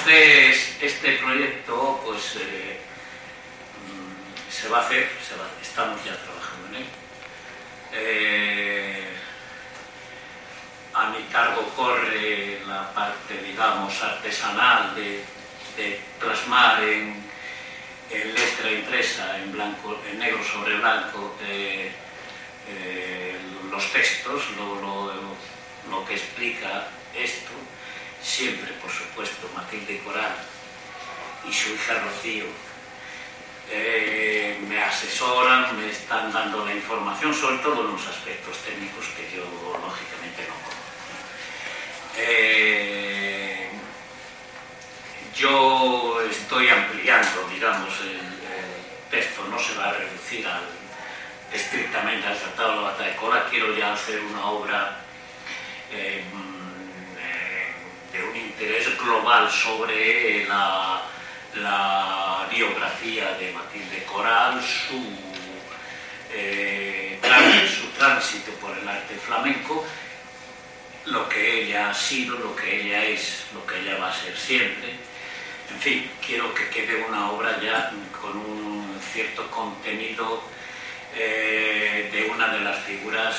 Entonces, este proyecto, pues, se va a hacer, estamos ya trabajando en él. A mi cargo corre la parte, digamos, artesanal de plasmar en letra impresa, en blanco, en negro sobre blanco, los textos, lo que explica esto. Siempre, por supuesto, Matilde Coral y su hija Rocío me asesoran, me están dando la información, sobre todo en los aspectos técnicos que yo lógicamente no conozco. Yo estoy ampliando, digamos, el texto, no se va a reducir estrictamente al Tratado de la Bata de Cola. Quiero ya hacer una obra de un interés global sobre la biografía de Matilde Coral, su tránsito por el arte flamenco, lo que ella ha sido, lo que ella es, lo que ella va a ser siempre. En fin, quiero que quede una obra ya con un cierto contenido de una de las figuras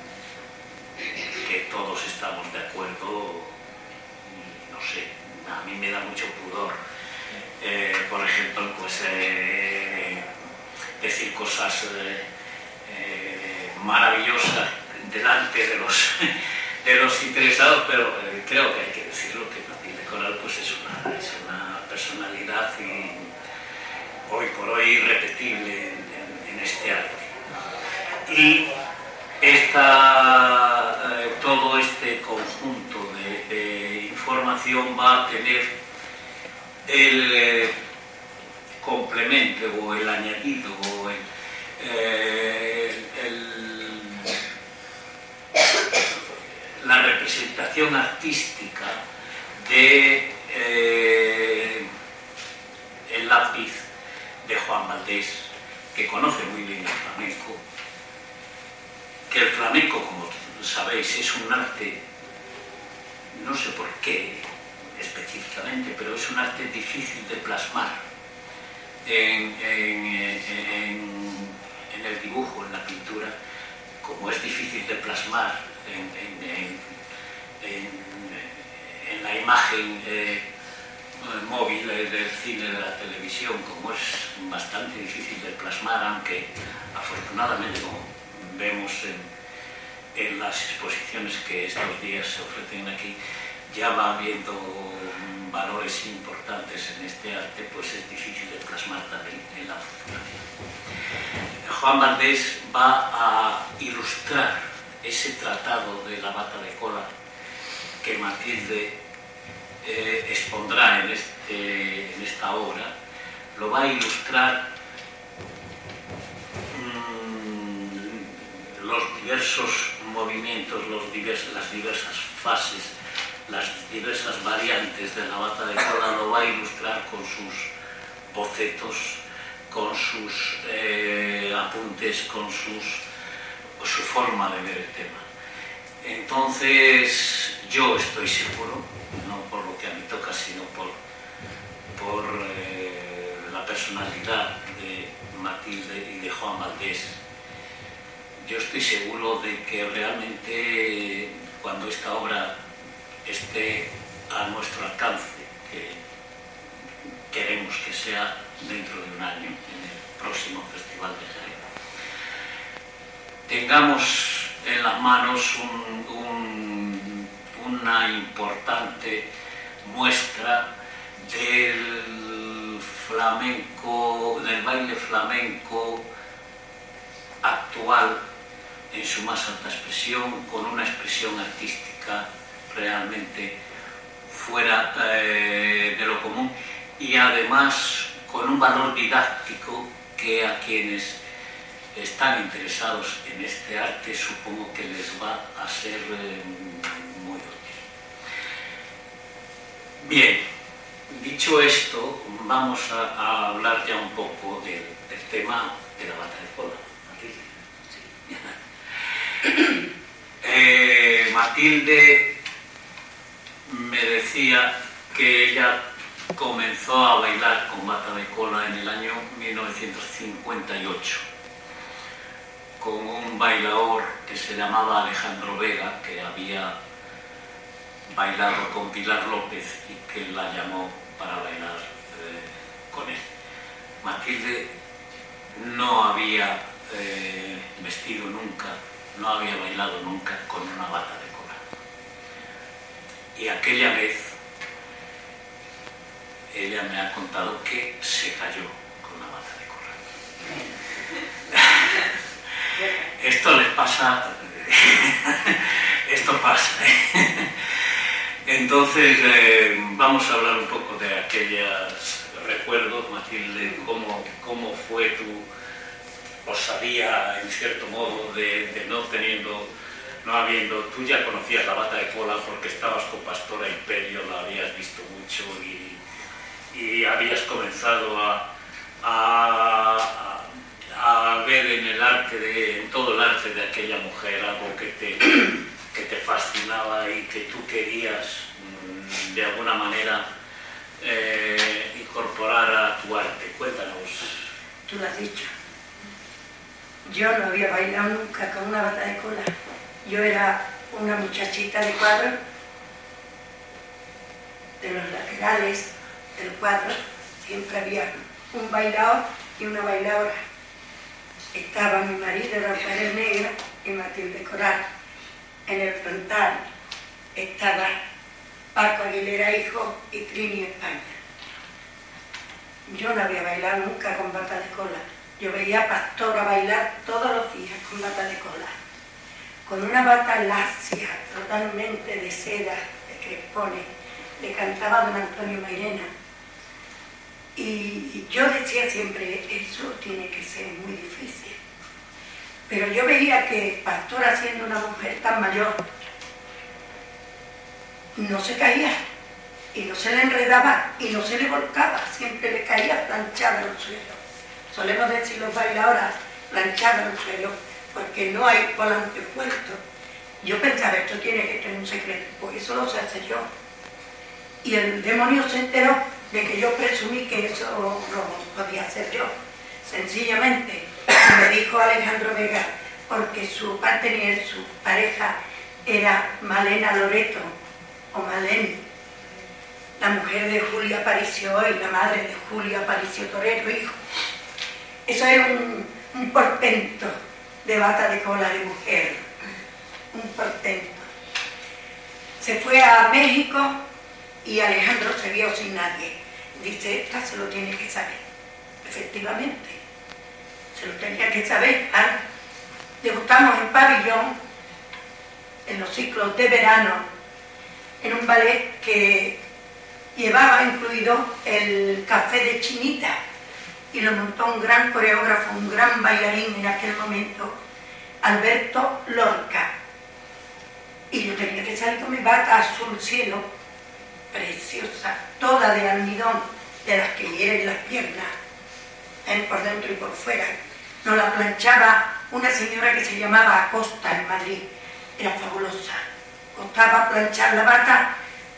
que todos estamos de acuerdo. No sé, a mí me da mucho pudor, por ejemplo, pues decir cosas maravillosas delante de los interesados, pero creo que hay que decirlo, que Matilde Coral pues es una personalidad hoy por hoy irrepetible en este arte. Y todo este conjunto de información va a tener el complemento o el añadido o la representación artística de el lápiz de Juan Valdés, que conoce muy bien el flamenco, que el flamenco, como sabéis, es un arte, no sé por qué específicamente, pero es un arte difícil de plasmar en el dibujo, en la pintura, como es difícil de plasmar en la imagen móvil del cine, de la televisión, como es bastante difícil de plasmar, aunque afortunadamente, como vemos en las exposiciones que estos días se ofrecen aquí, ya va habiendo valores importantes en este arte, pues es difícil de plasmar también en la fotografía. Juan Valdés va a ilustrar ese tratado de la Bata de Cola que Matilde expondrá en esta obra. Lo va a ilustrar los diversos movimientos, las diversas fases, las diversas variantes de la Bata de Cola. Lo va a ilustrar con sus bocetos, con sus apuntes, con su forma de ver el tema. Entonces, yo estoy seguro, no por lo que a mí toca, sino por la personalidad de Matilde y de Juan Valdés, yo estoy seguro de que realmente cuando esta obra esté a nuestro alcance, que queremos que sea dentro de un año, en el próximo Festival de Jerez, tengamos en las manos una importante muestra del flamenco, del baile flamenco actual en su más alta expresión, con una expresión artística realmente fuera de lo común y además con un valor didáctico que a quienes están interesados en este arte supongo que les va a ser muy útil. Bien, dicho esto, vamos a hablar ya un poco del tema de la Bata de Cola. Matilde me decía que ella comenzó a bailar con bata de cola en el año 1958 con un bailador que se llamaba Alejandro Vega, que había bailado con Pilar López y que la llamó para bailar con él. Matilde no había vestido nunca, no había bailado nunca con una bata de cola. Y aquella vez ella me ha contado que se cayó con una bata de cola. Esto les pasa, esto pasa. Entonces vamos a hablar un poco de aquellos recuerdos, Matilde, cómo fue tu osadía, en cierto modo, de no habiendo, tú ya conocías la bata de cola porque estabas con Pastora Imperio, la habías visto mucho y habías comenzado a ver en todo el arte de aquella mujer algo que te fascinaba y que tú querías de alguna manera incorporar a tu arte. Cuéntanos. Tú lo has dicho. Yo no había bailado nunca con una bata de cola. Yo era una muchachita de cuadro, de los laterales del cuadro siempre había un bailador y una bailadora. Estaba mi marido, Rafael Negra, y Matilde Coral. En el frontal estaba Paco Aguilera Hijo y Trini España. Yo no había bailado nunca con bata de cola. Yo veía a Pastora bailar todos los días con bata de cola, con una bata lacia, totalmente de seda, de crespones. Le cantaba don Antonio Mairena. Y yo decía siempre, eso tiene que ser muy difícil. Pero yo veía que Pastora, siendo una mujer tan mayor, no se caía, y no se le enredaba, y no se le volcaba, siempre le caía planchada al suelo. Solemos decir los bailadoras, planchada al suelo, porque no hay volante puesto. Yo pensaba, esto tiene que tener un secreto, pues eso lo sé hacer yo. Y el demonio se enteró de que yo presumí que eso lo podía hacer yo. Sencillamente, me dijo Alejandro Vega, porque su partner, su pareja, era Malena Loreto, o Malén, la mujer de Julio Aparicio y la madre de Julio Aparicio Torero, hijo. Eso era un portento de bata de cola de mujer, un portento. Se fue a México y Alejandro se vio sin nadie. Dice, esta se lo tiene que saber. Efectivamente, se lo tenía que saber. Debutamos en Pabellón, en los ciclos de verano, en un ballet que llevaba incluido el café de Chinita, y lo montó un gran coreógrafo, un gran bailarín en aquel momento, Alberto Lorca. Y yo tenía que salir con mi bata azul cielo, preciosa, toda de almidón, de las que hieren las piernas, por dentro y por fuera. Nos la planchaba una señora que se llamaba Acosta en Madrid, era fabulosa. Costaba planchar la bata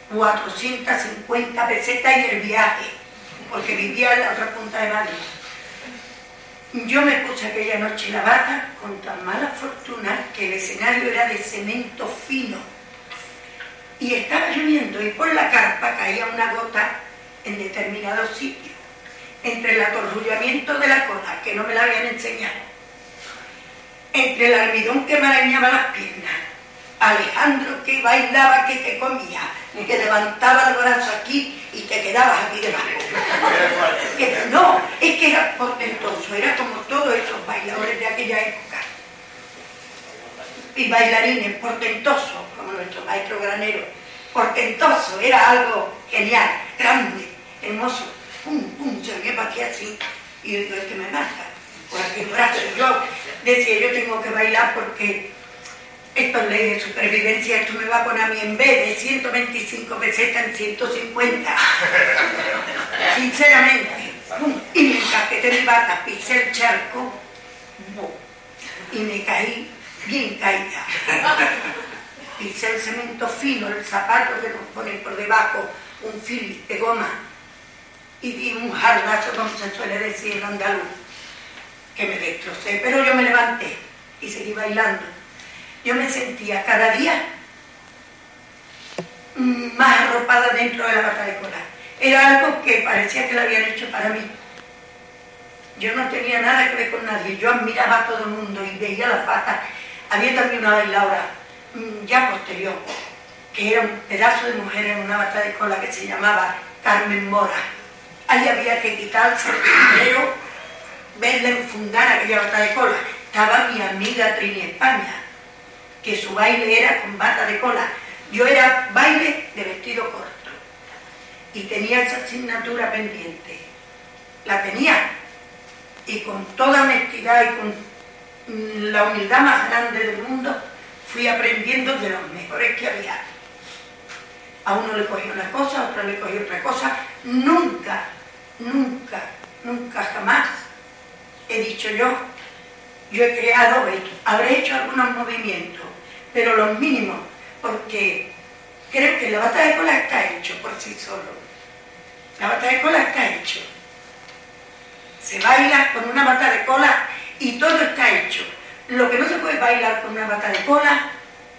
450 pesetas y el viaje, porque vivía en la otra punta de Madrid. Yo me puse aquella noche la bata con tan mala fortuna que el escenario era de cemento fino y estaba lloviendo, y por la carpa caía una gota en determinados sitios, entre el atorrullamiento de la cola, que no me la habían enseñado, entre el almidón que me arañaba las piernas, Alejandro que bailaba, que te comía, que levantaba el brazo aquí y te quedabas aquí debajo. No, es que era portentoso, era como todos esos bailadores de aquella época. Y bailarines, portentosos, como nuestro maestro Granero. Portentoso, era algo genial, grande, hermoso. Pum, pum, se me batía así. Y yo digo, es que me mata por aquí el brazo. Yo decía, yo tengo que bailar porque esto es ley de supervivencia, esto me va a poner a mí en vez de 125 pesetas en 150. Sinceramente. Y me encajeté mi bata, pisé el charco y me caí bien caída. Pisé el cemento fino, el zapato que nos ponen por debajo, un fil de goma, y di un jardazo, como se suele decir en andaluz, que me destrocé, pero yo me levanté y seguí bailando. Yo me sentía cada día más arropada dentro de la bata de cola. Era algo que parecía que lo habían hecho para mí. Yo no tenía nada que ver con nadie, yo admiraba a todo el mundo y veía las batas. Había también una bailadora, ya posterior, que era un pedazo de mujer en una bata de cola que se llamaba Carmen Mora. Ahí había que quitarse el sombrero, verla enfundar aquella bata de cola. Estaba mi amiga Trini España, que su baile era con bata de cola. Yo era baile de vestido corto y tenía esa asignatura pendiente. La tenía y con toda honestidad y con la humildad más grande del mundo fui aprendiendo de los mejores que había. A uno le cogía una cosa, a otro le cogía otra cosa. Nunca, nunca, nunca jamás he dicho yo he creado esto. Habré hecho algunos movimientos, pero los mínimos, porque creo que la bata de cola está hecho por sí solo. La bata de cola está hecho. Se baila con una bata de cola y todo está hecho. Lo que no se puede bailar con una bata de cola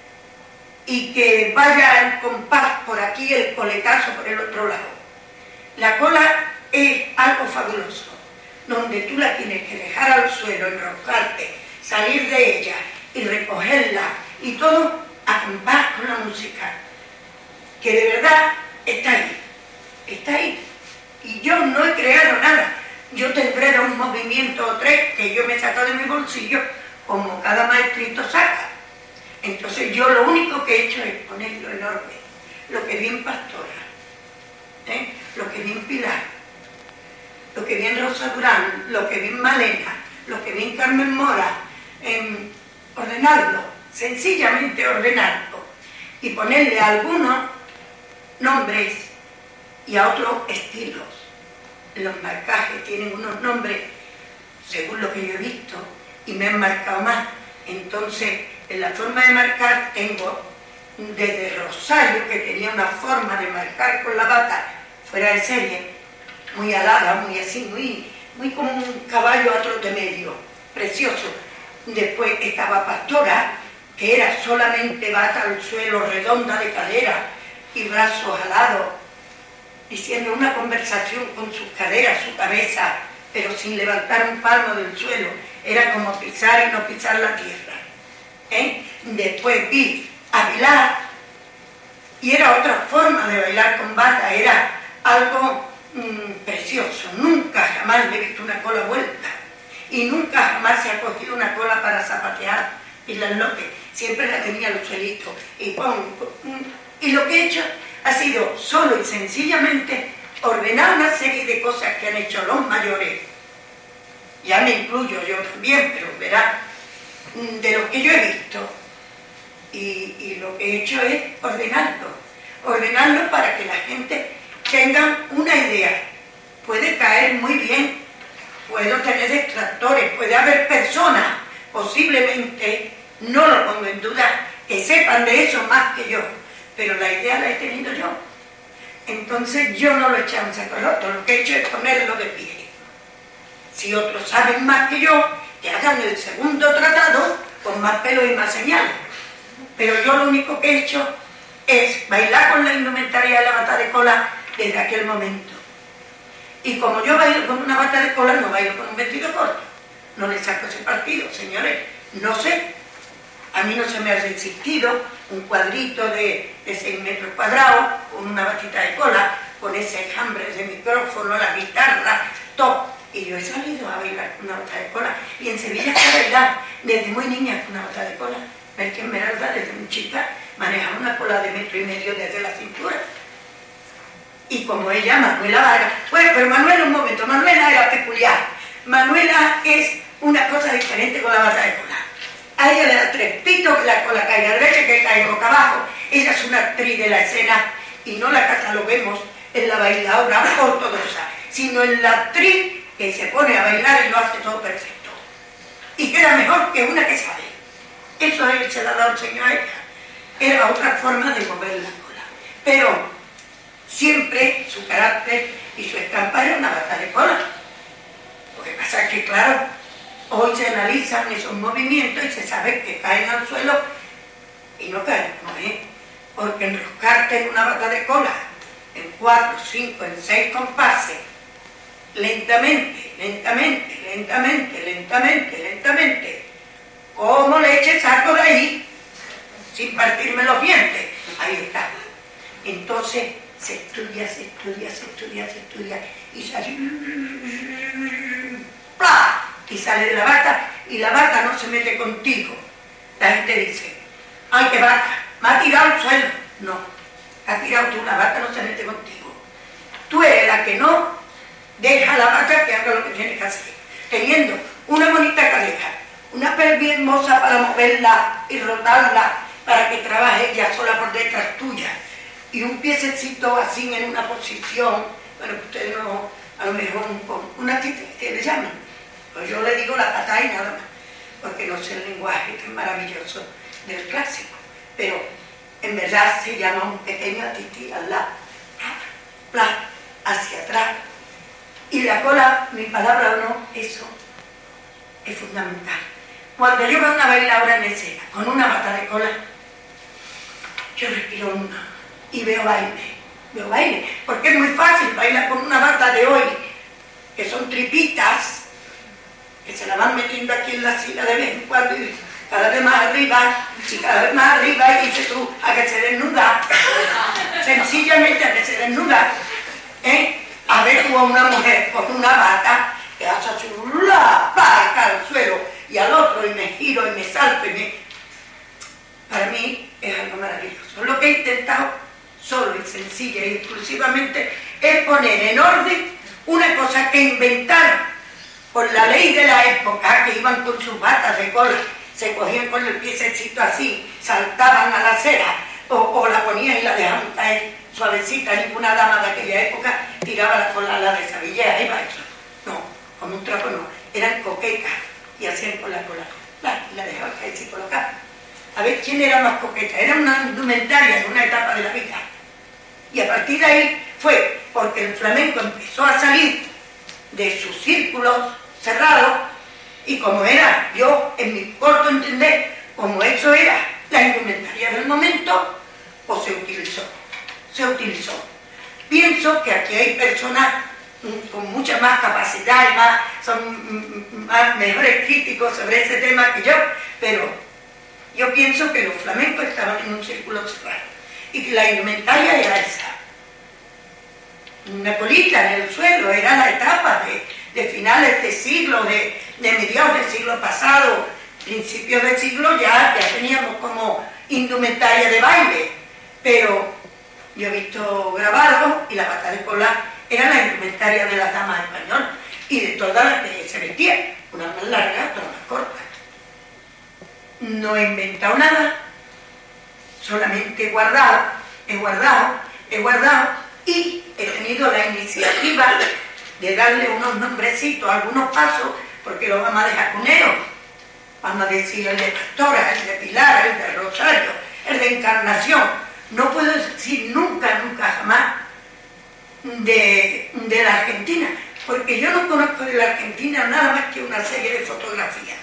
y que vaya el compás por aquí, el coletazo por el otro lado. La cola es algo fabuloso, donde tú la tienes que dejar al suelo, enroscarte, salir de ella y recogerla y todo a compás con la música, que de verdad está ahí, está ahí. Y yo no he creado nada. Yo tendré un movimiento o tres que yo me saco de mi bolsillo, como cada maestrito saca. Entonces yo lo único que he hecho es ponerlo en orden. Lo que vi en Pastora, lo que vi en Pilar, lo que vi en Rosa Durán, lo que vi en Malena, lo que vi en Carmen Mora, ordenarlo, sencillamente ordenarlo y ponerle a algunos nombres y a otros estilos. Los marcajes tienen unos nombres según lo que yo he visto y me han marcado más. Entonces, en la forma de marcar tengo desde Rosario, que tenía una forma de marcar con la bata fuera de serie, muy alada, muy así, muy como un caballo a trote medio, precioso. Después estaba Pastora, que era solamente bata al suelo, redonda de cadera y brazos alados, diciendo una conversación con sus caderas, su cabeza, pero sin levantar un palmo del suelo. Era como pisar y no pisar la tierra. Después vi a Pilar y era otra forma de bailar con bata, era algo precioso. Nunca jamás le he visto una cola vuelta y nunca jamás se ha cogido una cola para zapatear Pilar López. Siempre la tenía al suelito y lo que he hecho ha sido solo y sencillamente ordenar una serie de cosas que han hecho los mayores. Ya me incluyo yo también, pero verá, de lo que yo he visto. Y lo que he hecho es ordenarlo para que la gente tenga una idea. Puede caer muy bien, puedo tener detractores, puede haber personas, posiblemente, no lo pongo en duda, que sepan de eso más que yo, pero la idea la he tenido yo. Entonces yo no lo he echado en saco roto, lo que he hecho es ponerlo de pie. Si otros saben más que yo, que hagan el segundo tratado con más pelo y más señales. Pero yo lo único que he hecho es bailar con la indumentaria de la bata de cola desde aquel momento. Y como yo bailo con una bata de cola, no bailo con un vestido corto. No le saco ese partido, señores. No sé. A mí no se me ha resistido un cuadrito de 6 metros cuadrados, con una batita de cola, con ese enjambre de micrófono, la guitarra, todo. Y yo he salido a bailar con una bata de cola. Y en Sevilla se ha bailado desde muy niña con una bata de cola. Merche Esmeralda, desde muy chica, manejaba una cola de 1,5 metros desde la cintura. Y como ella, Manuela Vargas. Bueno, pero Manuela, un momento, Manuela era peculiar. Manuela es una cosa diferente con la bata de cola. A ella le da 3 pitos, que la cola caiga derecha, que caiga boca abajo. Ella es una actriz de la escena y no la cataloguemos en la bailadora ortodoxa, sino en la actriz que se pone a bailar y lo hace todo perfecto. Y queda mejor que una que sabe. Eso se la ha dado el Señor a ella. Era otra forma de mover la cola. Pero siempre su carácter y su estampa era una bata de cola. Lo que pasa es que, claro, hoy se analizan esos movimientos y se sabe que caen al suelo y no caen, ¿no es? Porque enroscarte en una bata de cola en 4, 5, en 6 compases, lentamente, lentamente, lentamente, lentamente, lentamente, como leche saco de ahí, sin partirme los dientes. Ahí está. Entonces se estudia, se estudia, se estudia, se estudia, y sale, ¡plá! Y sale de la bata, y la bata no se mete contigo. La gente dice, ¡ay, qué bata! Me ha tirado al suelo. No, ha tirado tú, la bata no se mete contigo. Tú eres la que no deja a la bata que haga lo que tiene que hacer. Teniendo una bonita cadera, una pelvis hermosa para moverla y rotarla, para que trabaje ella sola por detrás tuya, y un piececito así en una posición, bueno, ustedes no, a lo mejor una tita que le llaman, pues yo le digo la pata y nada más, porque no sé el lenguaje tan maravilloso del clásico, pero en verdad se llama un pequeño tití al lado, hacia atrás, y la cola, mi palabra o no, eso es fundamental. Cuando yo veo una bailadora en escena con una bata de cola, yo respiro hondo y veo baile, porque es muy fácil bailar con una bata de hoy, que son tripitas, que se la van metiendo aquí en la silla de vez en cuando, y cada vez más arriba, y cada vez más arriba, y dices tú, a que se desnuda, sencillamente a que se desnuda, a ver tú a una mujer con una bata, que hace así, cae al suelo, y al otro, y me giro, y me salto, para mí es algo maravilloso. Lo que he intentado, solo y sencilla y exclusivamente, es poner en orden una cosa que inventaron por la ley de la época, que iban con sus batas de cola, se cogían con el piececito así, saltaban a la acera, o la ponían y la dejaban caer suavecita. Ninguna dama de aquella época tiraba la cola a la desabillera, iba eso. No, con un trapo no, eran coquetas y hacían con la cola, y la dejaban caer sin colocar. A ver quién era más coqueta, era una indumentaria de una etapa de la vida. Y a partir de ahí fue porque el flamenco empezó a salir de sus círculos cerrados, y como era, yo en mi corto entender, como eso era la indumentaria del momento, pues se utilizó. Pienso que aquí hay personas con mucha más capacidad y son mejores críticos sobre ese tema que yo, pero yo pienso que los flamencos estaban en un círculo cerrado y que la indumentaria era esa. Una colita en el suelo era la etapa de finales de siglo, de mediados del siglo pasado, principios del siglo ya teníamos como indumentaria de baile, pero yo he visto grabados y la bata de cola era la indumentaria de las damas españolas y de todas las que se vestían, una más larga, otra más corta. No he inventado nada, solamente he guardado y he tenido la iniciativa de darle unos nombrecitos, algunos pasos, porque lo vamos a dejar cunero. Vamos a decir el de Pastora, el de Pilar, el de Rosario, el de Encarnación. No puedo decir nunca, jamás de la Argentina, porque yo no conozco de la Argentina nada más que una serie de fotografías.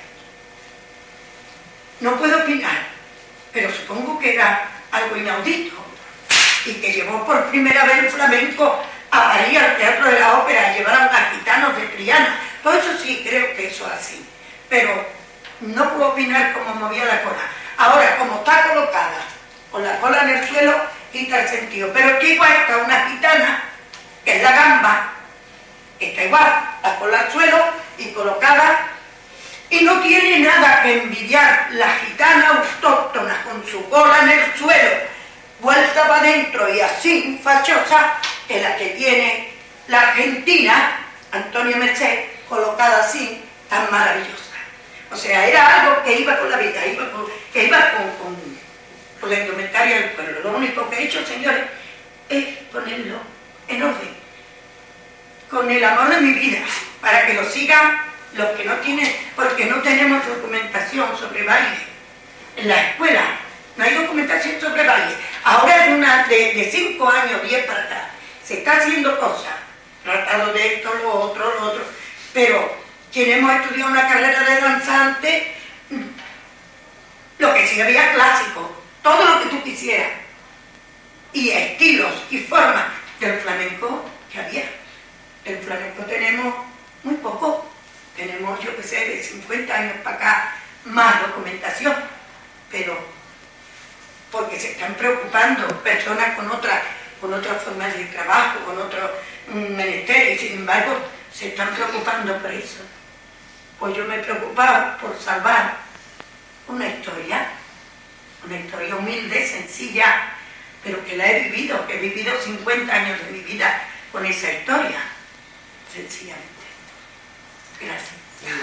No puedo opinar, pero supongo que era algo inaudito y que llevó por primera vez el flamenco a París, al Teatro de la Ópera, a llevar a unos gitanos de Triana. Todo eso sí creo que eso es así, pero no puedo opinar cómo movía la cola. Ahora, como está colocada con la cola en el suelo, quita el sentido, pero que igual está una gitana, que es la gamba, está igual, la cola al suelo y colocada, y no tiene nada que envidiar la gitana autóctona con su cola en el suelo, vuelta para adentro y así fachosa, que la que tiene la argentina, Antonia Merced, colocada así, tan maravillosa. O sea, era algo que iba con la vida, que iba con la indumentaria del pueblo. Lo único que he hecho, señores, es ponerlo en orden, con el amor de mi vida, para que lo sigan los que no tienen, porque no tenemos documentación sobre baile. En la escuela no hay documentación sobre baile. Ahora de 5 años, 10 para acá, se está haciendo cosas. tratado de esto, lo otro, pero quienes hemos estudiado una carrera de danzante, lo que sí había clásico, todo lo que tú quisieras, y estilos y formas del flamenco que había. Del flamenco tenemos muy poco, tenemos, yo que sé, de 50 años para acá, más documentación, pero porque se están preocupando personas con otras formas de trabajo, con otros menesteres, y sin embargo se están preocupando por eso. Pues yo me he preocupado por salvar una historia humilde, sencilla, pero que la he vivido, que he vivido 50 años de mi vida con esa historia, sencillamente. Gracias.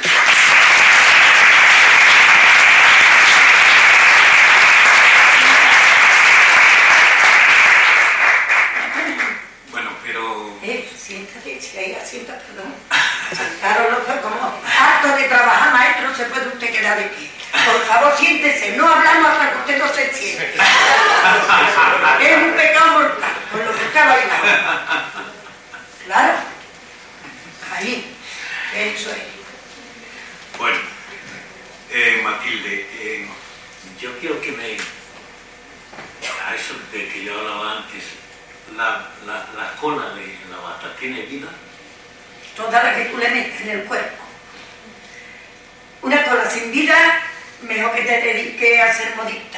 Bueno, pero... Siéntate, si ahí asienta, perdón. Sentaros los dos como harto de trabajar, maestro, se puede usted quedar de pie. Por favor, siéntese, no hablamos hasta que usted no se siente. Es un pecado mortal, con lo que está bailando. Claro. Ahí, eso es. Bueno, Matilde, yo quiero que me... A eso de que yo hablaba antes, la cola de la bata, ¿tiene vida? Toda la que tú le metes en el cuerpo. Una cola sin vida, mejor que te dediques a ser modista.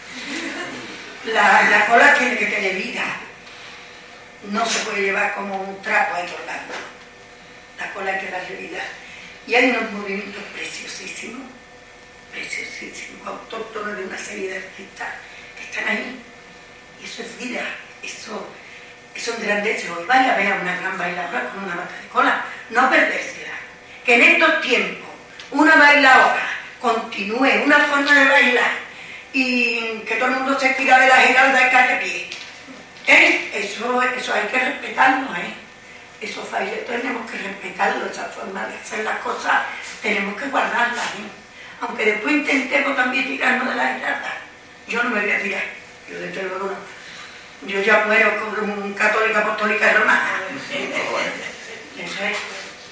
La cola tiene que tener vida. No se puede llevar como un trapo ahí colgando. La cola hay que darle vida. Y hay unos movimientos preciosísimos, autóctonos de una serie de artistas que están ahí. Y eso es vida, eso engrandece. Hoy vaya a ver a una gran bailadora con una bata de cola, no perdérsela. Que en estos tiempos una bailadora continúe una forma de bailar y que todo el mundo se tira de la giralda y cae de pie. Eso hay que respetarlo, Esos bailes tenemos que respetarlo, esa forma de hacer las cosas, tenemos que guardarlas, Aunque después intentemos también tirarnos de la giralda. Yo no me voy a tirar, yo desde luego no. Yo ya muero como católica, apostólica y romana. Eso es.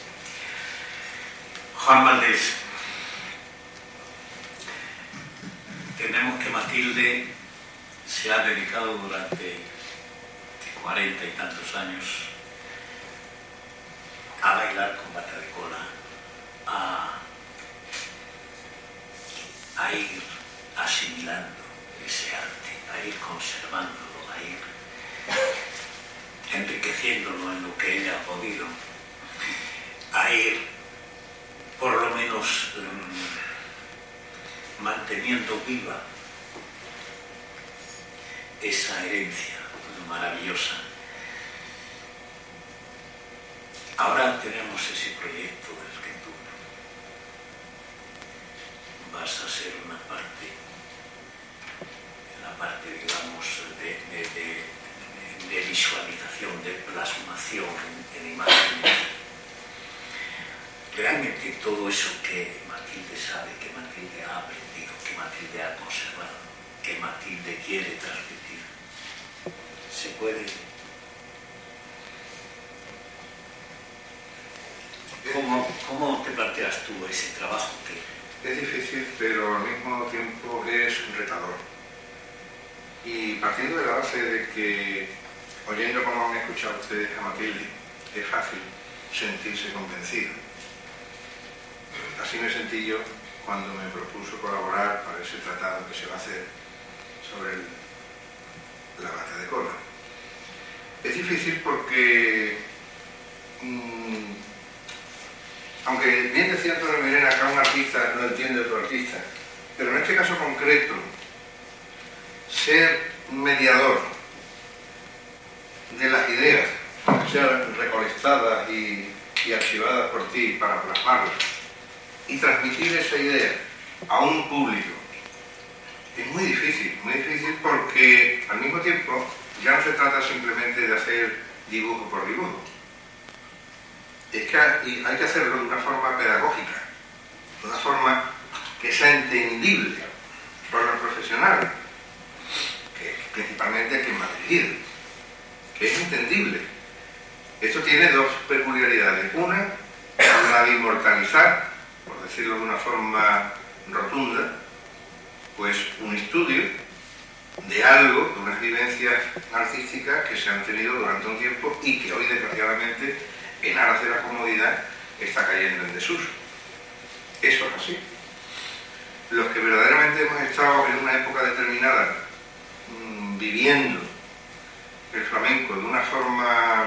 Juan Valdés, tenemos que Matilde se ha dedicado durante 40 y tantos años a bailar con bata de cola, a ir asimilando ese arte, a ir conservándolo, a ir enriqueciéndolo en lo que ella ha podido, a ir por lo menos manteniendo viva esa herencia maravillosa. Ahora tenemos ese proyecto del que tú vas a ser una parte, la parte, digamos, de visualización, de plasmación en imágenes. Realmente todo eso que Matilde sabe, que Matilde ha aprendido, que Matilde ha conservado, que Matilde quiere transmitir, se puede. ¿Cómo te planteas tú ese trabajo? Es difícil, pero al mismo tiempo es retador. Y partiendo de la base de que, oyendo como han escuchado ustedes a Matilde, es fácil sentirse convencido. Así me sentí yo cuando me propuso colaborar para ese tratado que se va a hacer sobre la bata de cola. Es difícil porque, aunque bien decía Antonio Mirena, acá un artista no entiende a otro artista, pero en este caso concreto, ser mediador de las ideas que sean recolectadas y archivadas por ti para plasmarlas y transmitir esa idea a un público es muy difícil porque al mismo tiempo ya no se trata simplemente de hacer dibujo por dibujo. Es que hay que hacerlo de una forma pedagógica, de una forma que sea entendible por los profesionales, que principalmente hay que dirigir, que es entendible. Esto tiene dos peculiaridades. Una, la de inmortalizar, por decirlo de una forma rotunda, pues un estudio de algo, de unas vivencias artísticas que se han tenido durante un tiempo y que hoy, desgraciadamente, en aras de la comodidad, está cayendo en desuso. Eso es así. Los que verdaderamente hemos estado en una época determinada viviendo el flamenco de una forma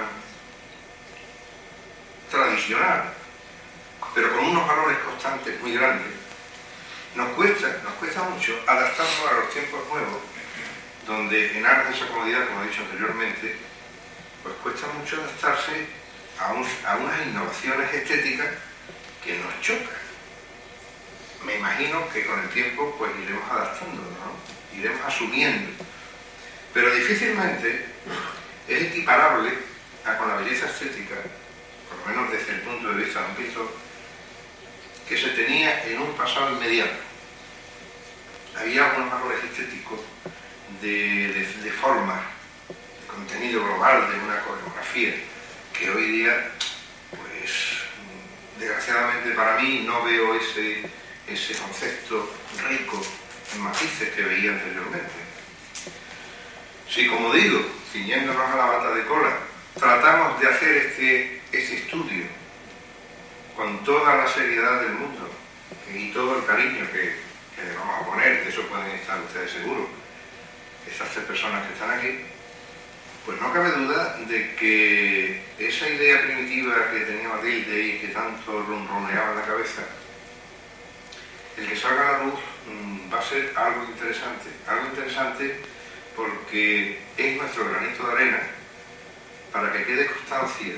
tradicional, pero con unos valores constantes muy grandes, nos cuesta mucho adaptarnos a los tiempos nuevos, donde en aras de esa comodidad, como he dicho anteriormente, pues cuesta mucho adaptarse a unas innovaciones estéticas que nos chocan. Me imagino que con el tiempo pues iremos adaptándonos, ¿no? Iremos asumiendo, pero difícilmente es equiparable con la belleza estética, por lo menos desde el punto de vista de un pintor, que se tenía en un pasado inmediato. Había algunos valores estéticos de forma, de contenido global de una coreografía, que hoy día, pues, desgraciadamente para mí, no veo ese concepto rico en matices que veía anteriormente. Si, como digo, ciñéndonos a la bata de cola, tratamos de hacer este estudio con toda la seriedad del mundo y todo el cariño que le vamos a poner, de eso pueden estar ustedes seguros, estas tres personas que están aquí, pues no cabe duda de que esa idea primitiva que tenía Matilde y que tanto ronroneaba en la cabeza, el que salga a la luz va a ser algo interesante porque es nuestro granito de arena para que quede constancia,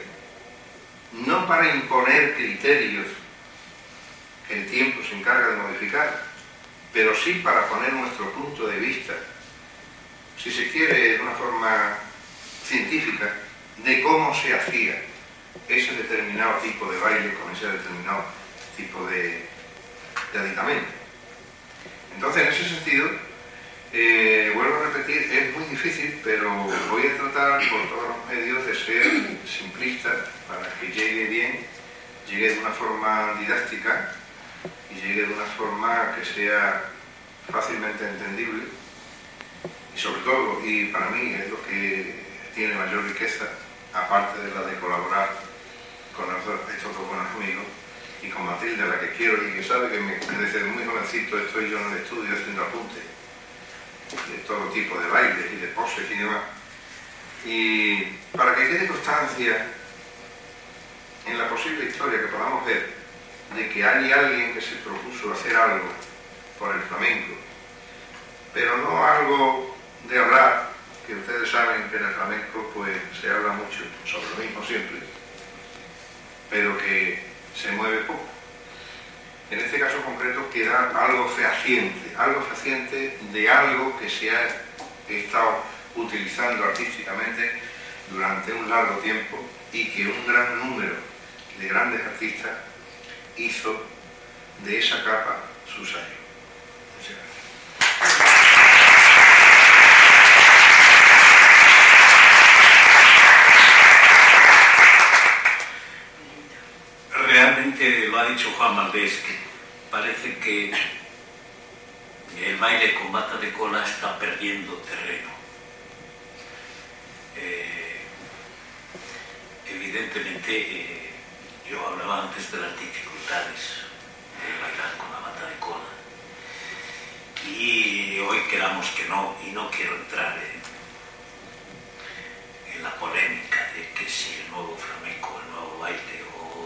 no para imponer criterios que el tiempo se encarga de modificar, pero sí para poner nuestro punto de vista, si se quiere de una forma científica, de cómo se hacía ese determinado tipo de baile con ese determinado tipo de aditamento. Entonces, en ese sentido, vuelvo a repetir, es muy difícil, pero voy a tratar por todos los medios de ser simplista para que llegue bien, llegue de una forma didáctica y llegue de una forma que sea fácilmente entendible y sobre todo, y para mí es lo que tiene mayor riqueza, aparte de la de colaborar con estos dos buenos amigos y con Matilde, a la que quiero y que sabe que desde muy jovencito estoy yo en el estudio haciendo apuntes de todo tipo de bailes y de poses y demás, y para que quede constancia en la posible historia que podamos ver de que hay alguien que se propuso hacer algo por el flamenco, pero no algo de hablar, que ustedes saben que en el flamenco pues se habla mucho sobre lo mismo siempre, pero que se mueve poco. En este caso concreto queda algo fehaciente de algo que se ha estado utilizando artísticamente durante un largo tiempo y que un gran número de grandes artistas hizo de esa capa su sello. Muchas gracias. Realmente lo ha dicho Juan Valdés, que parece que el baile con bata de cola está perdiendo terreno. Evidentemente, yo hablaba antes de las dificultades de bailar con la bata de cola. Y hoy queramos que no, y no quiero entrar en la polémica de que si el nuevo flamenco, el nuevo baile,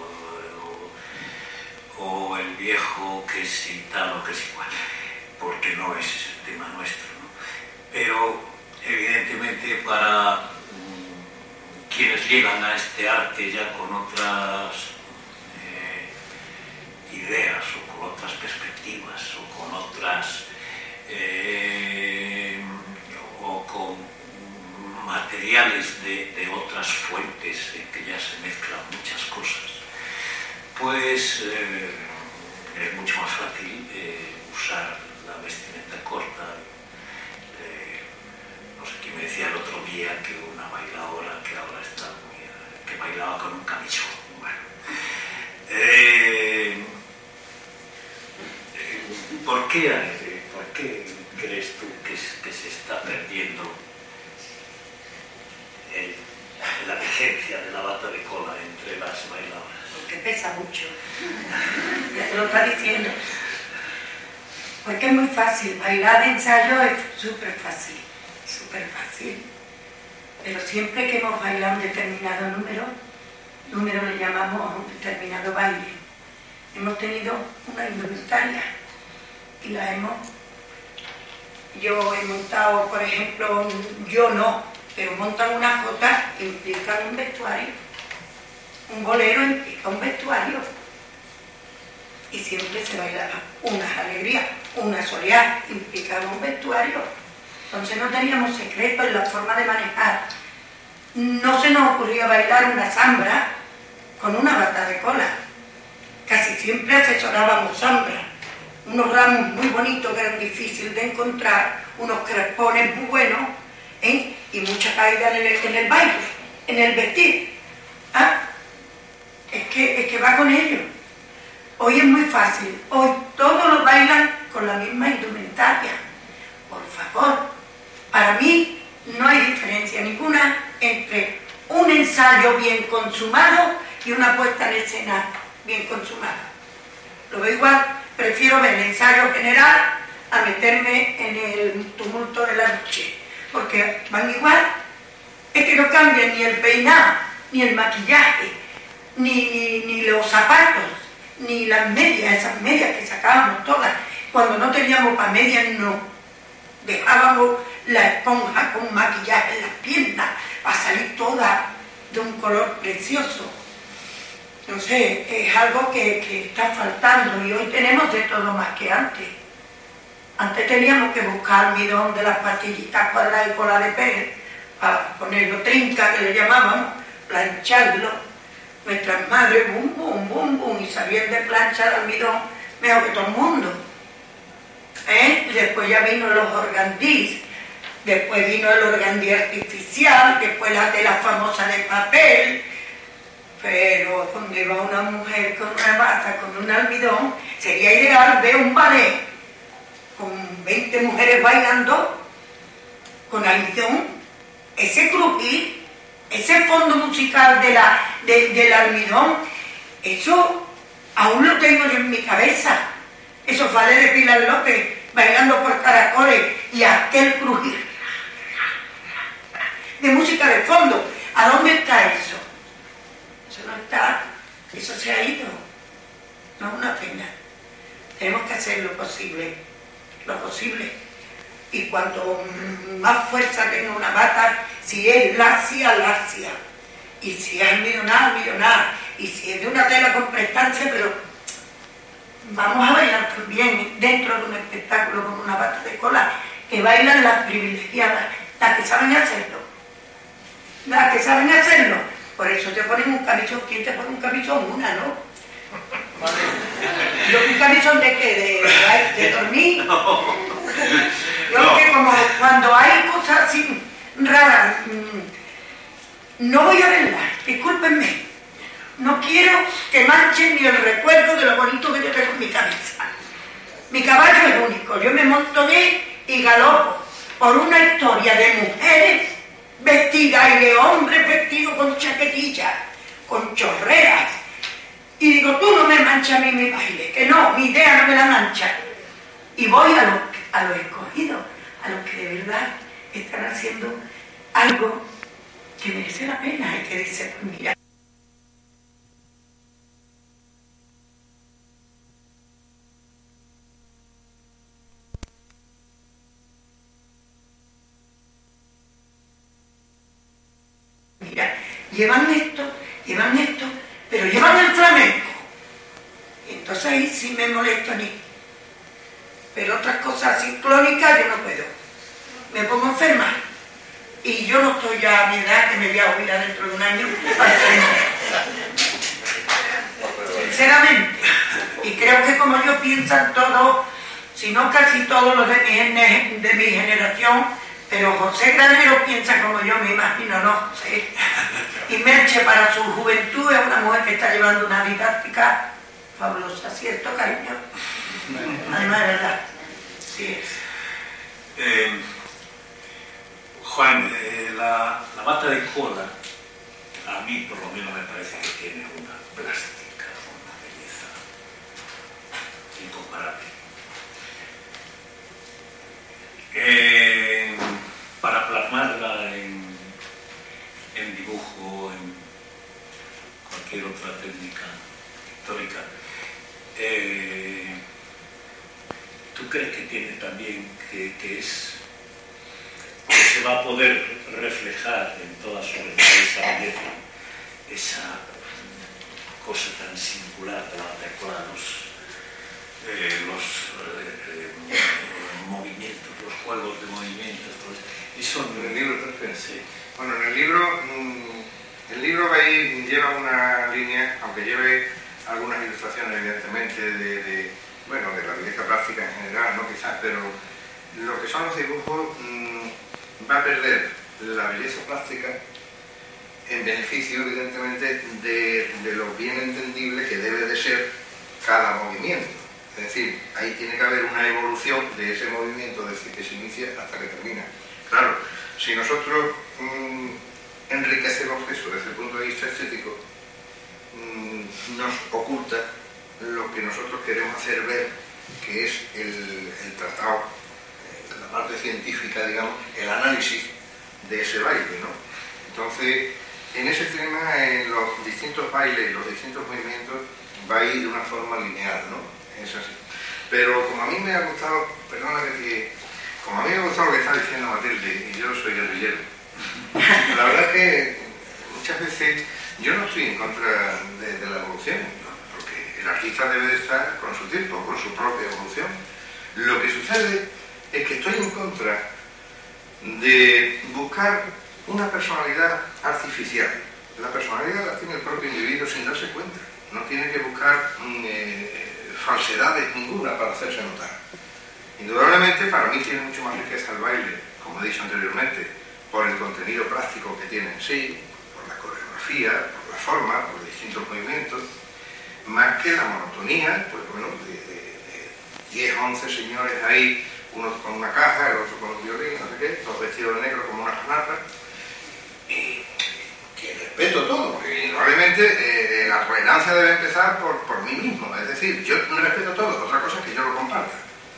o el viejo, que si tal o que si cual, porque no ese es el tema nuestro, ¿no? Pero evidentemente para quienes llegan a este arte ya con otras ideas o con otras perspectivas o con otras o con materiales de otras fuentes en que ya se mezclan muchas cosas, pues es mucho más fácil usar la vestimenta corta. No sé quién me decía el otro día que una bailadora que ahora está muy, que bailaba con un camisón. Bueno. ¿Por qué crees tú que se está perdiendo la vigencia de la bata de cola entre las bailadoras? Porque pesa mucho. Ya te lo está diciendo. Porque es muy fácil. Bailar de ensayo es súper fácil. Súper fácil. Pero siempre que hemos bailado un determinado número le llamamos a un determinado baile. Hemos tenido una indumentaria y la yo he montado, por ejemplo, yo no, pero montan una jota que implica un vestuario. Un bolero implica un vestuario. Y siempre se bailaba unas alegrías, una soleá implicaba un vestuario. Entonces no teníamos secreto en la forma de manejar. No se nos ocurría bailar una zambra con una bata de cola. Casi siempre asesorábamos zambra. Unos ramos muy bonitos que eran difíciles de encontrar, unos crespones muy buenos, y mucha caída en el baile, en el vestir. ¿Ah? Es que va con ello. Hoy es muy fácil. Hoy todos lo bailan con la misma indumentaria. Por favor, para mí no hay diferencia ninguna entre un ensayo bien consumado y una puesta en escena bien consumada. Lo veo igual, prefiero ver el ensayo general a meterme en el tumulto de la noche, porque van igual. Es que no cambian ni el peinado, ni el maquillaje, ni los zapatos, ni las medias, esas medias que sacábamos todas. Cuando no teníamos para medias, no. Dejábamos la esponja con maquillaje en las piernas para salir toda de un color precioso. No sé, es algo que está faltando y hoy tenemos de todo más que antes. Antes teníamos que buscar almidón de las pastillitas cuadradas y cola de pez para ponerlo trinca, que le llamábamos, plancharlo. Nuestras madres, bum, bum, bum, bum, y sabían de planchar almidón mejor que todo el mundo. Y después ya vino los organdís, después vino el organdí artificial, después la tela famosa de papel. Pero donde va una mujer con una bata, con un almidón, sería ideal ver un ballet con 20 mujeres bailando con almidón, ese crupí, ese fondo musical del almidón, eso aún lo tengo yo en mi cabeza. Esos ballets de Pilar López bailando por caracoles y aquel crujir de música de fondo. ¿A dónde está eso? Eso no está, eso se ha ido. No es una pena. Tenemos que hacer lo posible. Y cuanto más fuerza tenga una bata, si es lacia, lacia. Y si es almidonar, almidonar. Y si es de una tela con prestancia, pero vamos a bailar también dentro de un espectáculo con una bata de cola, que bailan las privilegiadas, las que saben hacerlo. Las que saben hacerlo. Por eso te ponen un camisón. ¿Quién te pone un camisón? Una, ¿no? ¿Yo un camisón de qué? ¿De dormir? Yo que como cuando hay cosas así raras, no voy a verlas, discúlpenme. No quiero que manchen ni el recuerdo de lo bonito que yo tengo en mi cabeza. Mi caballo es único. Yo me monto bien y galopo por una historia de mujeres vestidas y de hombres vestidos con chaquetillas, con chorreras. Y digo, tú no me manchas a mí mi baile, que no, mi idea no me la mancha. Y voy a los escogidos, a los que de verdad están haciendo algo que merece la pena y que dice, pues mira. Mira, llevan esto, pero llevan el flamenco. Y entonces ahí sí me molesto a mí. Pero otras cosas sincrónicas yo no puedo. Me pongo enferma. Y yo no estoy ya a mi edad, que me voy a jubilar dentro de un año. Sinceramente. Y creo que como yo piensan todos, si no casi todos los de mi generación, pero José Granero piensa como yo, me imagino, ¿no, José? Y Merche, para su juventud, es una mujer que está llevando una didáctica fabulosa, ¿cierto, cariño? Además, de verdad. Sí es. Juan, la bata de cola, a mí por lo menos me parece que tiene una plástica, una belleza incomparable. Para plasmarla en dibujo, en cualquier otra técnica pictórica, ¿tú crees que tiene también que se va a poder reflejar en toda su esa belleza, esa cosa tan singular de la bata de cola, los movimientos, los juegos de movimientos, eso en el libro también? Sí. Bueno, en el libro ahí lleva una línea, aunque lleve algunas ilustraciones evidentemente de la belleza plástica en general, ¿no? Quizás, pero lo que son los dibujos va a perder la belleza plástica en beneficio evidentemente de lo bien entendible que debe de ser cada movimiento. Es decir, ahí tiene que haber una evolución de ese movimiento desde que se inicia hasta que termina. Claro, si nosotros enriquecemos eso desde el punto de vista estético, nos oculta lo que nosotros queremos hacer ver, que es el tratado, la parte científica, digamos, el análisis de ese baile, ¿no? Entonces, en ese tema, en los distintos bailes y los distintos movimientos, va a ir de una forma lineal, ¿no? Es así. Pero como a mí me ha gustado, como a mí me ha gustado lo que está diciendo Matilde, y yo soy guerrillero, la verdad es que muchas veces yo no estoy en contra de la evolución, porque el artista debe de estar con su tiempo, con su propia evolución. Lo que sucede es que estoy en contra de buscar una personalidad artificial. La personalidad la tiene el propio individuo sin darse cuenta. No tiene que buscar falsedades ninguna para hacerse notar. Indudablemente para mí tiene mucho más riqueza el baile, como he dicho anteriormente, por el contenido plástico que tiene en sí, por la coreografía, por la forma, por los distintos movimientos, más que la monotonía, pues bueno, de 10, 11 señores ahí, uno con una caja, el otro con un violín, no sé qué, todos vestidos de negro como una janata, y que respeto todo, porque indudablemente la tolerancia debe empezar por mí mismo, es decir, yo no respeto todo, otra cosa es que yo lo comparta.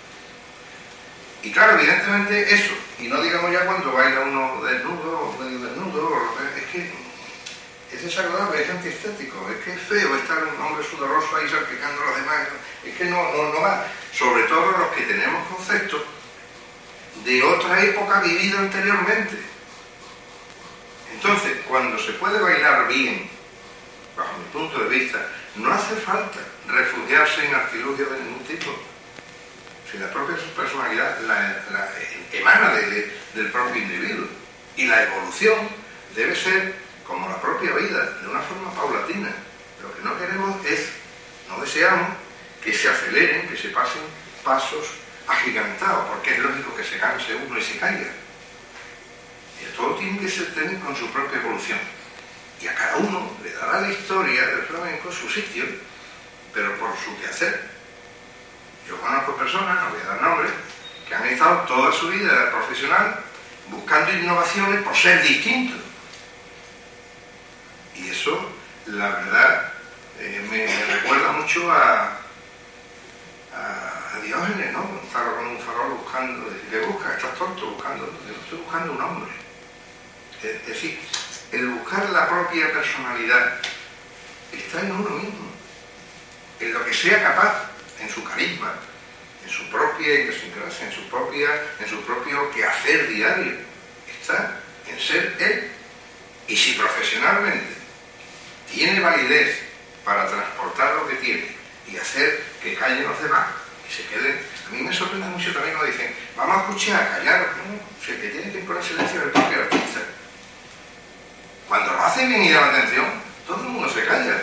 Y claro, evidentemente eso, y no digamos ya cuando baila uno desnudo o medio desnudo, es que es desagradable, es antiestético, es que es feo estar un hombre sudoroso ahí salpicando a los demás, es que no va. Sobre todo los que tenemos conceptos de otra época vivida anteriormente. Entonces, cuando se puede bailar bien, bajo mi punto de vista, no hace falta refugiarse en artilugios de ningún tipo. Si la propia personalidad la emana del propio individuo. Y la evolución debe ser como la propia vida, de una forma paulatina. Lo que no queremos es, no deseamos, que se aceleren, que se pasen pasos agigantados, porque es lógico que se canse uno y se caiga. Y todo tiene que ser tener con su propia evolución. Y a cada uno le dará la historia del flamenco su sitio, pero por su quehacer. Yo conozco personas, no voy a dar nombres, que han estado toda su vida profesional buscando innovaciones por ser distintos. Y eso, la verdad, me recuerda mucho a Diógenes, ¿no? Con un farol buscando, ¿qué busca? Estás tonto buscando, yo estoy buscando un hombre. Es decir, el buscar la propia personalidad está en uno mismo, en lo que sea capaz, en su carisma, en su propia idiosincrasia, en su propio quehacer diario. Está en ser él. Y si profesionalmente tiene validez para transportar lo que tiene y hacer que callen los demás y se queden. A mí me sorprende mucho también cuando dicen, vamos a escuchar, callar. No, si el que tiene que imponer silencio es el propio artista. Cuando lo hace bien y da la atención, todo el mundo se calla.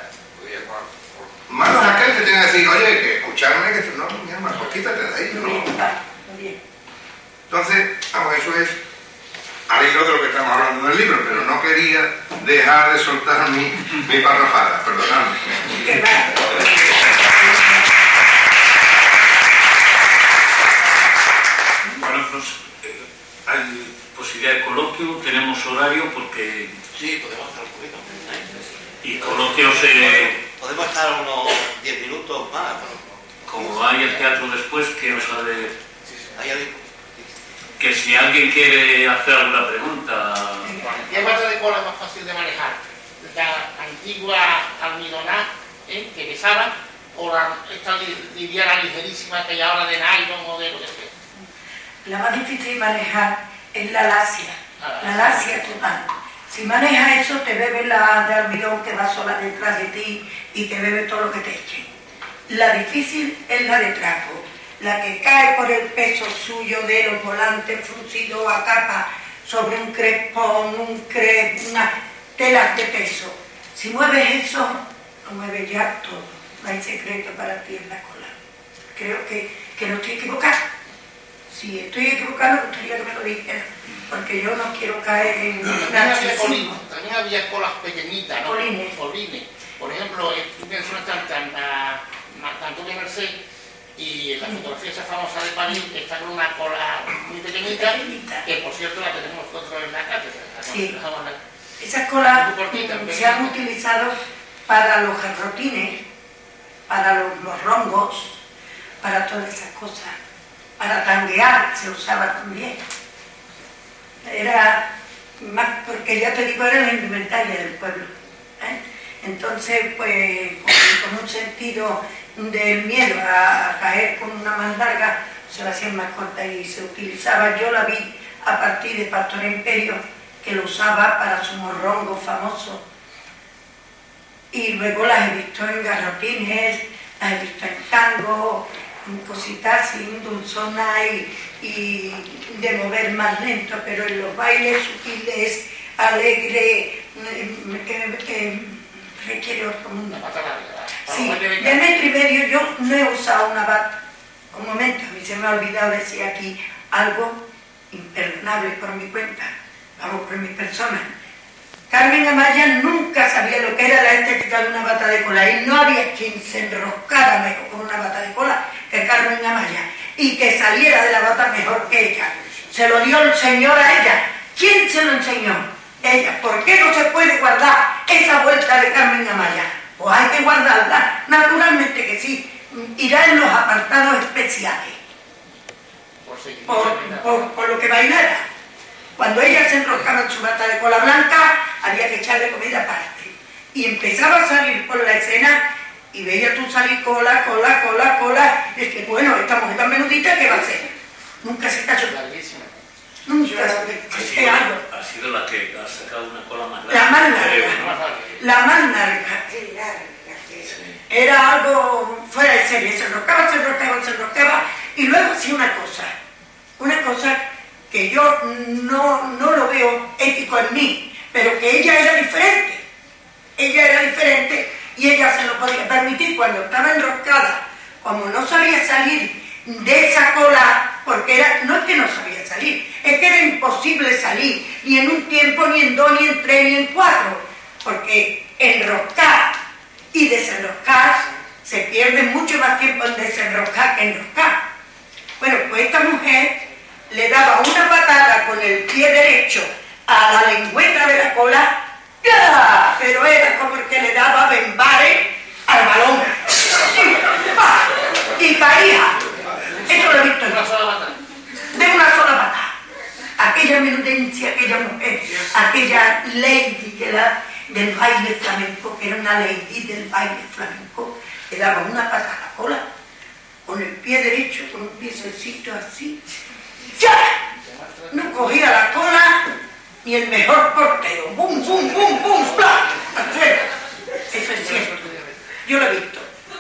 Malo es aquel que tiene que decir, oye, que escucharme, que no, mi hermano, pues quítate de ahí. No. Entonces, vamos, eso es al hilo de lo que estamos hablando del libro, pero no quería dejar de soltar mi parrafada, perdonadme. Bueno, pues hay posibilidad de coloquio, tenemos horario porque... Sí, podemos estar un poquito. Y coloquio se... Podemos estar unos 10 minutos más. Como hay el teatro después, que nos ha de... Ahí hay... Que si alguien quiere hacer alguna pregunta... ¿Qué bata de cola es más fácil de manejar? ¿La antigua almidonada que pesaba o esta liviana ligerísima que hay ahora de nylon o de lo que sea? La más difícil de manejar es la lacia, la lacia total. Si manejas eso, te bebe la de almidón que va sola detrás de ti y te bebe todo lo que te eche. La difícil es la de trapo, la que cae por el peso suyo de los volantes fruncidos a capa sobre un crespón, una tela de peso. Si mueves eso, lo mueves ya todo. No hay secreto para ti en la cola. Creo que no estoy equivocada. Si estoy equivocada, me gustaría que me lo dijeran, porque yo no quiero caer en narcisismo. También había colas pequeñitas, ¿no? Colines. Por ejemplo, tú mencionaste Antonio Merced, y la fotografía esa famosa de París está con una cola muy pequeñita, que por cierto la tenemos nosotros en la cátedra. Sí. Esas colas se han utilizado para los garrotines, para los morrongos, para todas esas cosas. Para tanguear se usaba también. Era más, porque ya te digo, era la indumentaria del pueblo. Entonces, pues, con un sentido del miedo a caer con una mandarga, se la hacían más corta y se utilizaba. Yo la vi a partir de Pastor Imperio, que lo usaba para su morrongo famoso. Y luego las he visto en garrotines, las he visto en tango, cositas así, dulzona y de mover más lento, pero en los bailes sutiles, alegre, requiere otro mundo. Sí, de metro y medio yo no he usado una bata. Un momento, a mí se me ha olvidado decir aquí algo imperdonable por mi cuenta, vamos, por mi persona. Carmen Amaya nunca sabía lo que era la estética de una bata de cola y no había quien se enroscara mejor con una bata de cola que Carmen Amaya y que saliera de la bata mejor que ella. Se lo dio el Señor a ella. ¿Quién se lo enseñó? Ella. ¿Por qué no se puede guardar esa vuelta de Carmen Amaya? Pues hay que guardarla, naturalmente que sí. Irá en los apartados especiales por lo que bailara. Cuando ella se enroscaba en su bata de cola blanca, había que echarle comida aparte. Y empezaba a salir por la escena y veía tú salir cola. Es que, bueno, esta mujer tan menudita, ¿qué va a hacer? Nunca se cayó. Nunca. Ha sido la que ha sacado una cola más larga. La más larga. La más larga. Era algo fuera de serie. Se enroscaba. Y luego hacía una cosa que yo no lo veo ético en mí, pero que ella era diferente. Y ella se lo podía permitir cuando estaba enroscada, como no sabía salir de esa cola, porque no es que no sabía salir, es que era imposible salir, ni en un tiempo, ni en 2, ni en 3, ni en 4, porque enroscar y desenroscar se pierde mucho más tiempo en desenroscar que enroscar. Bueno, pues esta mujer le daba una patada con el pie derecho a la lengüeta de la cola, ¡ya! Pero era como el que le daba bembare al balón. Y caía. Eso lo he visto yo. De una sola patada. Aquella menudencia, aquella mujer, aquella lady del baile flamenco, que era una lady del baile flamenco, le daba una patada a la cola con el pie derecho, con un piececito así. ¡Ya! No cogía la cola ni el mejor portero. ¡Bum, bum, bum, bum! ¡Bla! ¡Al suelo! Eso es cierto. Yo lo he visto.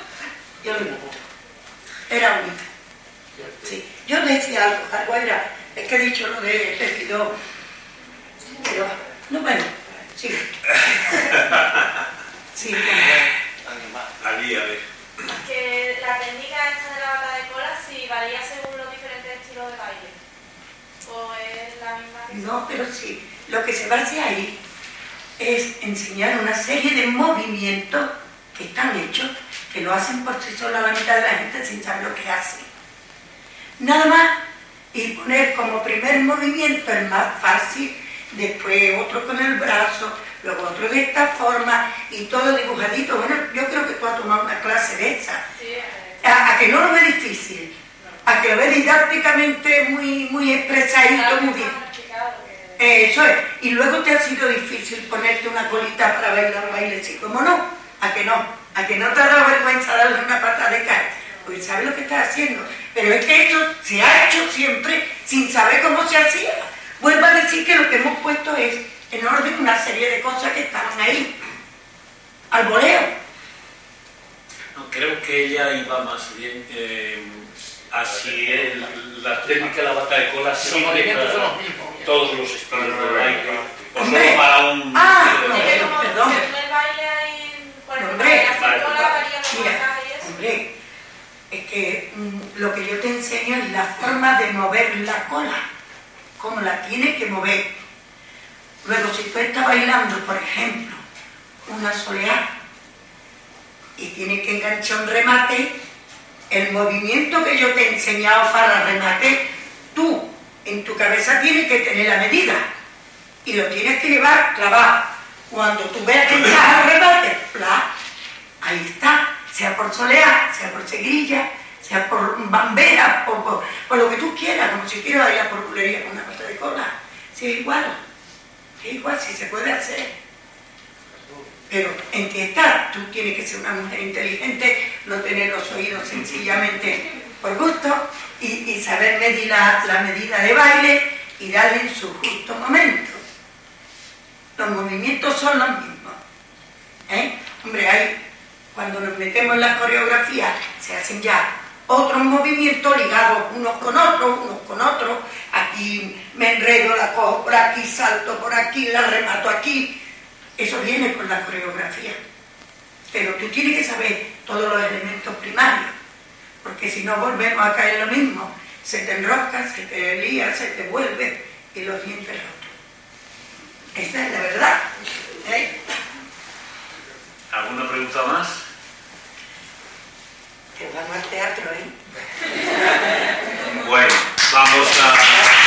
Era única. Sí. Yo decía algo era, es que he dicho lo de Pepidó. Pero, no, bueno, sigue. Sí, Ali, a ver. Que la técnica esta de la bata de cola sí varía según los diferentes estilos de baile. ¿O es la misma? No, pero sí Lo que se va a hacer ahí es enseñar una serie de movimientos que están hechos, que lo hacen por sí sola la mitad de la gente sin saber lo que hacen. Nada más, y poner como primer movimiento el más fácil, después otro con el brazo, luego otro de esta forma, y todo dibujadito. Bueno, yo creo que tú has tomado una clase de esa. A que no lo ve difícil, a que lo ve didácticamente muy expresadito, muy bien. Eso es. Y luego te ha sido difícil ponerte una colita para bailar un baile así, ¿cómo no? ¿A que no? ¿A que no te ha dado vergüenza darle una pata de cara? Porque sabes lo que estás haciendo. Pero es que eso se ha hecho siempre sin saber cómo se hacía. Vuelvo a decir que lo que hemos puesto es en orden una serie de cosas que estaban ahí, al voleo. No, creo que ella iba más bien así, la técnica de la bata de cola sí, para todos los estilos de baile, o solo para un... Perdón. El baile ahí, por ejemplo, Hombre, la cintura varía los mira, marcajes y eso. hombre, es que lo que yo te enseño es la forma de mover la cola, cómo la tienes que mover. Luego, si tú estás bailando, por ejemplo, una soleá y tienes que enganchar un remate, el movimiento que yo te he enseñado para remate, tú en tu cabeza tienes que tener la medida y lo tienes que llevar clavado. Cuando tú veas que entras al remate, ¡plá! Ahí está, sea por soleá, sea por seguirilla, sea por bambera, por lo que tú quieras, como si quieras bailar por bulería con una pata de cola. Sí, es igual, sí se puede hacer. Pero en que está, tú tienes que ser una mujer inteligente, no tener los oídos sencillamente por gusto y saber medir la medida de baile y darle en su justo momento. Los movimientos son los mismos. Hombre, cuando nos metemos en la coreografía se hacen ya otros movimientos ligados unos con otros. Aquí me enredo, la cojo por aquí, salto por aquí, la remato aquí. Eso viene con la coreografía. Pero tú tienes que saber todos los elementos primarios, porque si no volvemos a caer lo mismo. Se te enrosca, se te lía, se te vuelve y los dientes rotos. Esa es la verdad. ¿Alguna pregunta más? Que vamos al teatro, Bueno, vamos a...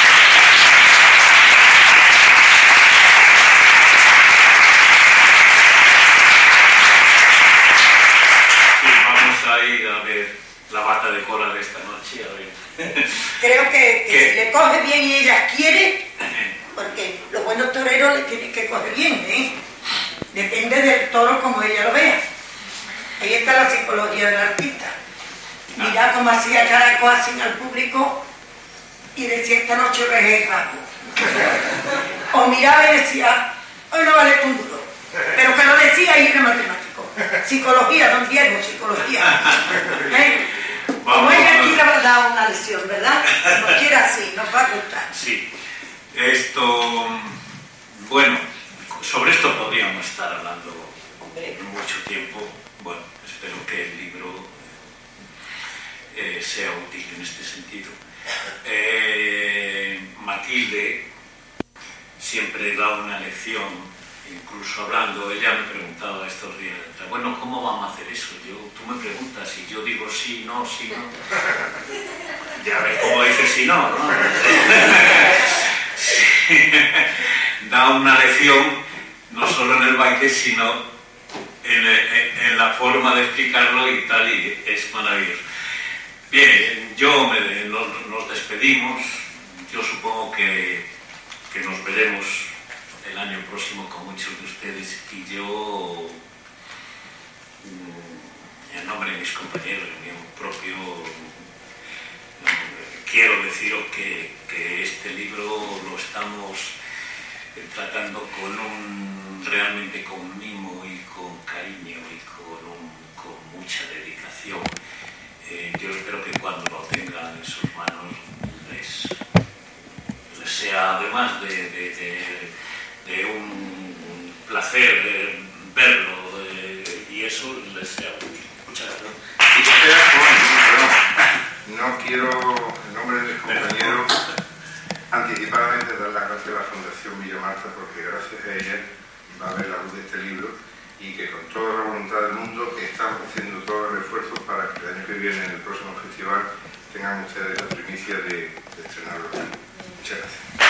a ir a ver la bata de cola de esta noche, a ver. Creo que si le coge bien y ella quiere, porque los buenos toreros le tienen que coger bien, depende del toro como ella lo vea. Ahí está la psicología del artista. Mira cómo hacía Caracol así al público y decía, esta noche rejé el rabo. O miraba y decía, hoy no vale un duro, pero que lo decía y era matemático. Psicología, don Diego, psicología. Como ella aquí le va a dar una lección, ¿verdad? Nos quiere así, nos va a gustar. Sí. Bueno, sobre esto podríamos estar hablando mucho tiempo. Bueno, espero que el libro sea útil en este sentido. Matilde siempre da una lección. Incluso hablando, ella me preguntaba estos días, bueno, ¿cómo vamos a hacer eso? Tú me preguntas y yo digo sí, no. Ya ves cómo dice sí, no. Sí. Da una lección, no solo en el baile, sino en la forma de explicarlo y tal, y es maravilloso. Bien, nos despedimos. Yo supongo que nos veremos el año próximo con muchos de ustedes, y yo, en nombre de mis compañeros, en mi propio, quiero deciros que este libro lo estamos tratando realmente con mimo y con cariño y con mucha dedicación. Yo espero que cuando lo tengan en sus manos les sea, además de un placer verlo, y eso les sea útil. Muchas gracias. No quiero, en nombre de mis compañeros, anticipadamente dar las gracias a la Fundación Villamar Marta, porque gracias a ella va a ver la luz de este libro y que con toda la voluntad del mundo estamos haciendo todos los esfuerzos para que el año que viene, en el próximo festival, tengan ustedes la primicia de estrenarlo. Muchas gracias.